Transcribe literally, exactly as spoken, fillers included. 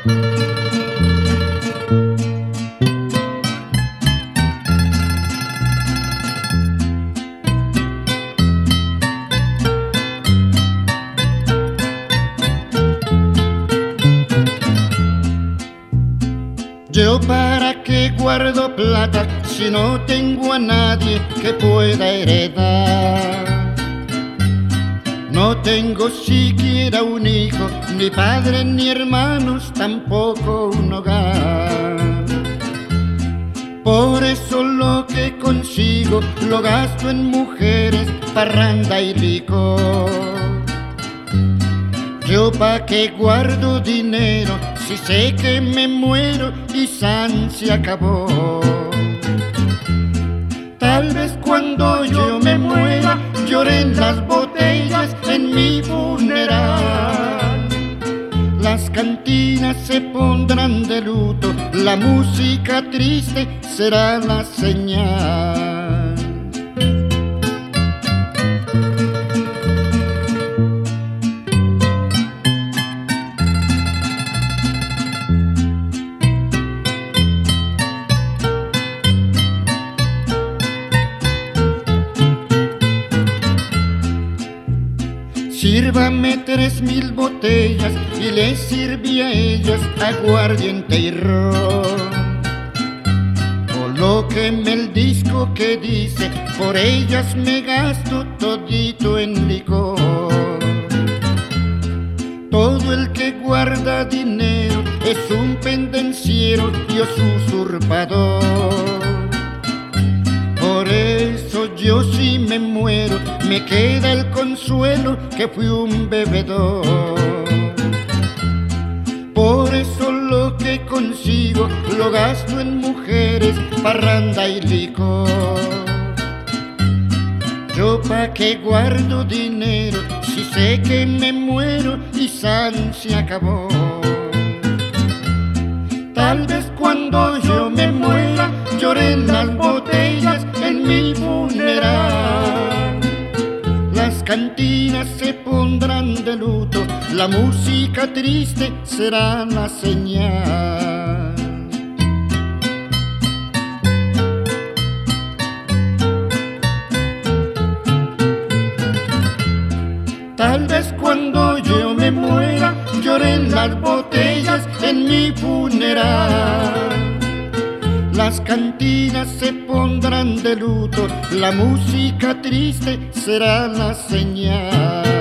Yo para qué guardo plata si no tengo a nadie que pueda heredar. No tengo siquiera un hijo, ni padre ni hermanos, tampoco un hogar. Por eso lo que consigo lo gasto en mujeres, parranda y licor. Yo pa' qué guardo dinero si sé que me muero y san se acabó. Tal vez cuando yo me muera lloren las botellas en mi funeral. Las cantinas se pondrán de luto, la música triste será la señal. Sírvame tres mil botellas y le sirví a ellas aguardiente y ron. Colóqueme el disco que dice, por ellas me gasto todito en licor. Todo el que guarda dinero es un pendenciero, Dios usurpador. Por eso yo si me muero, me queda el consuelo que fui un bebedor. Por eso lo que consigo lo gasto en mujeres, parranda y licor. Yo pa' qué guardo dinero si sé que me muero y san se acabó. Tal vez cuando yo me muera lloren las botellas en mi funeral. Las cantinas se pondrán de luto, la música triste será la señal. Tal vez cuando yo me muera lloren las botellas en mi funeral. Las cantinas se pondrán de luto, la música triste será la señal.